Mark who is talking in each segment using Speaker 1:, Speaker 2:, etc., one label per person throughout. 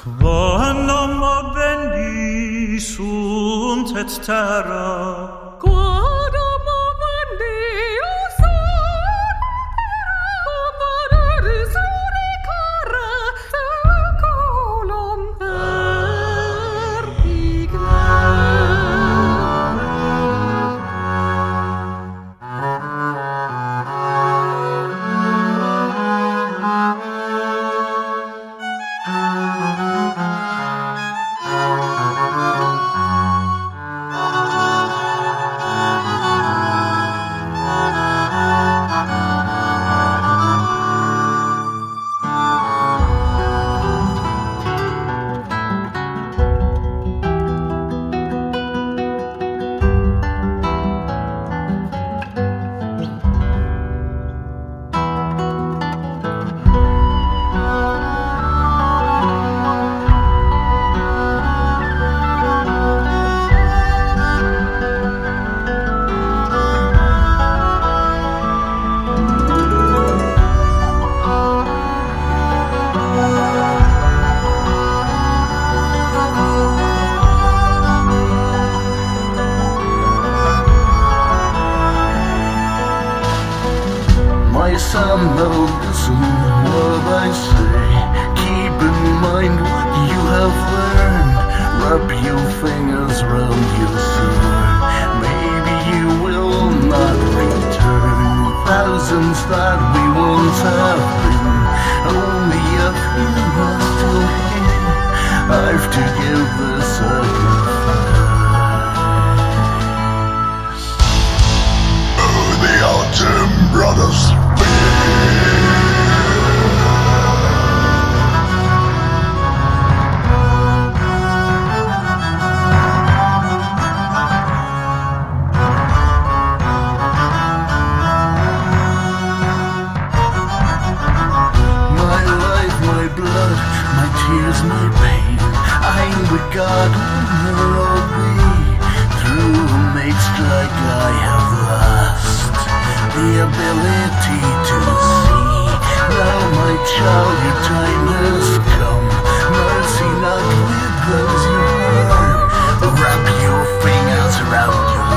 Speaker 1: Quando vendi sunt et terra,
Speaker 2: Quando vendi sunt terra, risuri cara, seculum perdigne.
Speaker 3: My son, now listen what I say. Keep in mind what you have learned. Wrap your fingers round your sword. Maybe you will not return. Thousands that we once have been. Only a few are still here. I've to give the sacrifice. Oh, the autumn brothers. My tears, my pain, I'm with God whenever I'll be. Through a mixed strike I have lost the ability to see. Now my child, your time has come. Mercy not with those you harm. Wrap your fingers around your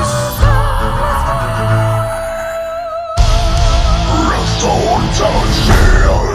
Speaker 3: sword. Rest on down shield.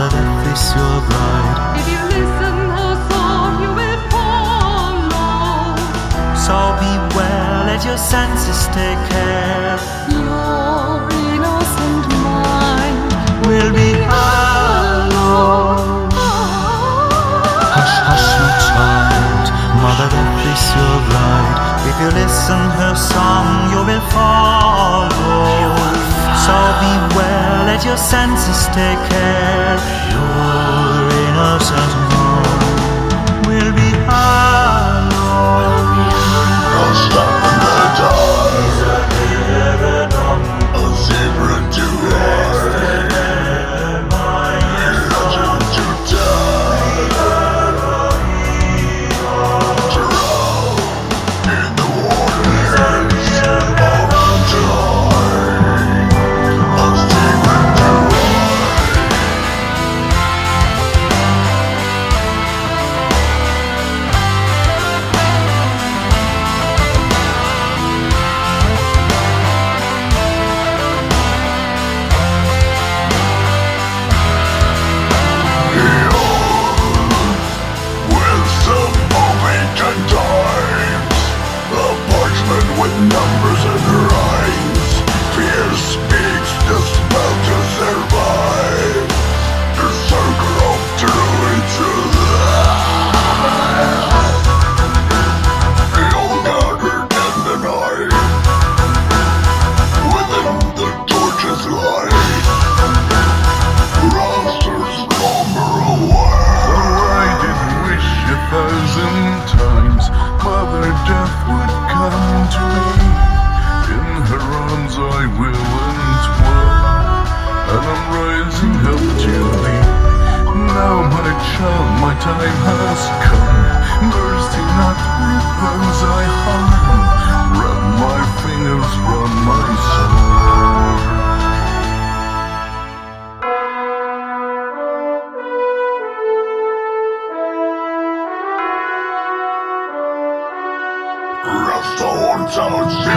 Speaker 1: Mother Death is your bride.
Speaker 2: If you listen her song, you will follow.
Speaker 1: So beware, let your senses take care.
Speaker 2: Your innocent mind
Speaker 1: Will be hallowed. Hush, hush, my child, Mother Death is your bride. If you listen her song, you will follow. So beware, let your senses take care. Your innocent mind will be hallowed.
Speaker 3: No stopping the time. A secret to hide. Legend to die. Drown in the waters of time. A secret to with numbers and rhymes. Fear speaks the spell to survive. The circle of druids they all gathered in the night. Within the torch's light, monsters slumber away.
Speaker 4: Oh, I did wish 1,000 times Mother Death would come to me. In her arms I will entwine, and I'm rising up to thee. Now, my child, my time has come. Bursting at ribbons I hung, run my fingers round my sword.
Speaker 3: Rest the horns out.